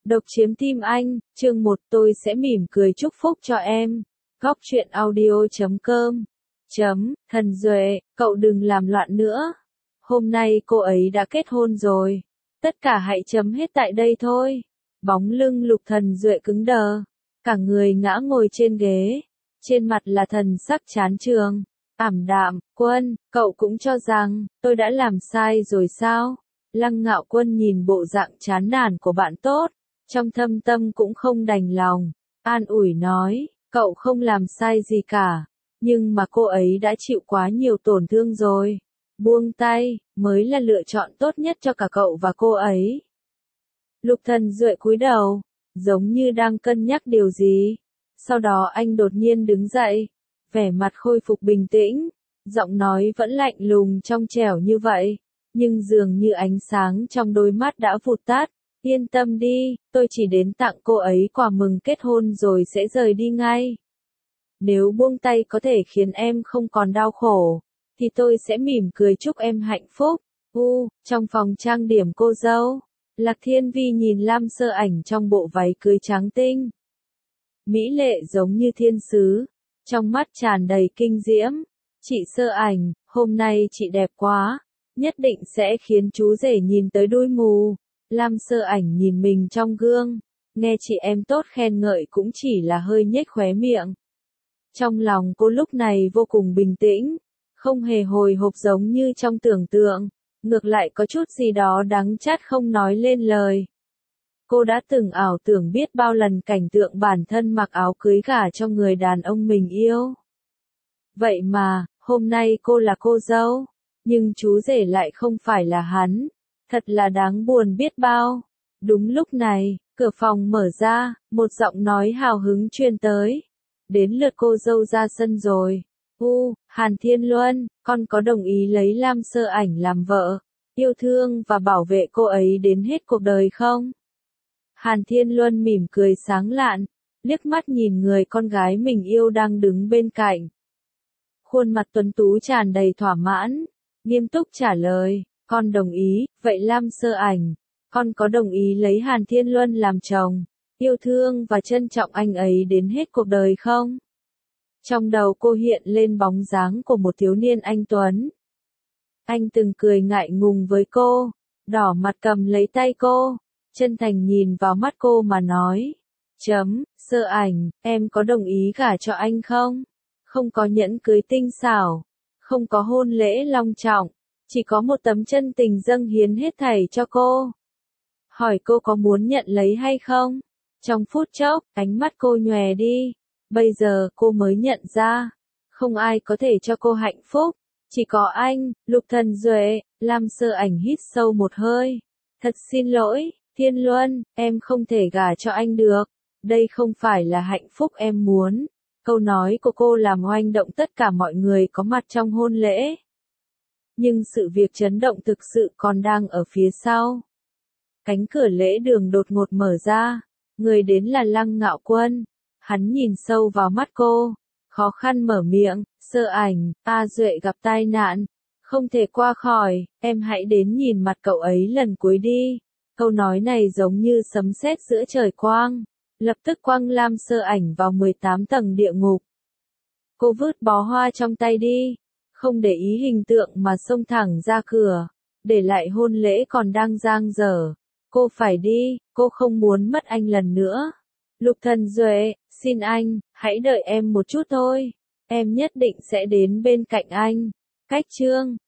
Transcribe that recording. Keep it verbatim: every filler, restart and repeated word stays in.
Độc chiếm tim anh, chương một tôi sẽ mỉm cười chúc phúc cho em. Góc truyện audio chấm com chấm, Thần Duệ, cậu đừng làm loạn nữa. Hôm nay cô ấy đã kết hôn rồi. Tất cả hãy chấm hết tại đây thôi. Bóng lưng Lục Thần Duệ cứng đờ. Cả người ngã ngồi trên ghế. Trên mặt là thần sắc chán chường. Ảm đạm, Quân, cậu cũng cho rằng, tôi đã làm sai rồi sao? Lăng Ngạo Quân nhìn bộ dạng chán nản của bạn tốt. Trong thâm tâm cũng không đành lòng. An ủi nói, cậu không làm sai gì cả. Nhưng mà cô ấy đã chịu quá nhiều tổn thương rồi. Buông tay, mới là lựa chọn tốt nhất cho cả cậu và cô ấy. Lục Thần Duệ cúi đầu, giống như đang cân nhắc điều gì. Sau đó anh đột nhiên đứng dậy, vẻ mặt khôi phục bình tĩnh, giọng nói vẫn lạnh lùng trong trẻo như vậy, nhưng dường như ánh sáng trong đôi mắt đã vụt tắt. Yên tâm đi, tôi chỉ đến tặng cô ấy quà mừng kết hôn rồi sẽ rời đi ngay. Nếu buông tay có thể khiến em không còn đau khổ, thì tôi sẽ mỉm cười chúc em hạnh phúc. U, trong phòng trang điểm cô dâu, Lạc Thiên Vi nhìn Lam Sơ Ảnh trong bộ váy cưới trắng tinh. Mỹ lệ giống như thiên sứ, trong mắt tràn đầy kinh diễm. Chị Sơ Ảnh, hôm nay chị đẹp quá, nhất định sẽ khiến chú rể nhìn tới đuôi mù. Lam Sơ Ảnh nhìn mình trong gương, nghe chị em tốt khen ngợi cũng chỉ là hơi nhếch khóe miệng. Trong lòng cô lúc này vô cùng bình tĩnh, không hề hồi hộp giống như trong tưởng tượng, ngược lại có chút gì đó đắng chát không nói lên lời. Cô đã từng ảo tưởng biết bao lần cảnh tượng bản thân mặc áo cưới gả cho người đàn ông mình yêu. Vậy mà, hôm nay cô là cô dâu, nhưng chú rể lại không phải là hắn. Thật là đáng buồn biết bao. Đúng lúc này, cửa phòng mở ra, một giọng nói hào hứng truyền tới. Đến lượt cô dâu ra sân rồi. U, Hàn Thiên Luân, con có đồng ý lấy Lam Sơ Ảnh làm vợ, yêu thương và bảo vệ cô ấy đến hết cuộc đời không? Hàn Thiên Luân mỉm cười sáng lạn, liếc mắt nhìn người con gái mình yêu đang đứng bên cạnh. Khuôn mặt tuấn tú tràn đầy thỏa mãn, nghiêm túc trả lời. Con đồng ý, vậy Lam Sơ Ảnh, con có đồng ý lấy Hàn Thiên Luân làm chồng, yêu thương và trân trọng anh ấy đến hết cuộc đời không? Trong đầu cô hiện lên bóng dáng của một thiếu niên anh tuấn. Anh từng cười ngại ngùng với cô, đỏ mặt cầm lấy tay cô, chân thành nhìn vào mắt cô mà nói. Chấm, Sơ Ảnh, em có đồng ý gả cho anh không? Không có nhẫn cưới tinh xảo, không có hôn lễ long trọng. Chỉ có một tấm chân tình dâng hiến hết thảy cho cô. Hỏi cô có muốn nhận lấy hay không? Trong phút chốc, ánh mắt cô nhòe đi. Bây giờ cô mới nhận ra, không ai có thể cho cô hạnh phúc. Chỉ có anh, Lục Thần Duệ. Lam Sơ Ảnh hít sâu một hơi. Thật xin lỗi, Thiên Luân, em không thể gả cho anh được. Đây không phải là hạnh phúc em muốn. Câu nói của cô làm oanh động tất cả mọi người có mặt trong hôn lễ. Nhưng sự việc chấn động thực sự còn đang ở phía sau. Cánh cửa lễ đường đột ngột mở ra, người đến là Lăng Ngạo Quân. Hắn nhìn sâu vào mắt cô, khó khăn mở miệng. Sơ Ảnh, A Duệ gặp tai nạn, không thể qua khỏi, em hãy đến nhìn mặt cậu ấy lần cuối đi. Câu nói này giống như sấm sét giữa trời quang, lập tức quăng Lam Sơ Ảnh vào mười tám tầng địa ngục. Cô vứt bó hoa trong tay đi, không để ý hình tượng mà xông thẳng ra cửa, để lại hôn lễ còn đang dang dở. Cô phải đi, cô không muốn mất anh lần nữa. Lục Thần Duệ, xin anh, hãy đợi em một chút thôi. Em nhất định sẽ đến bên cạnh anh. Cách chương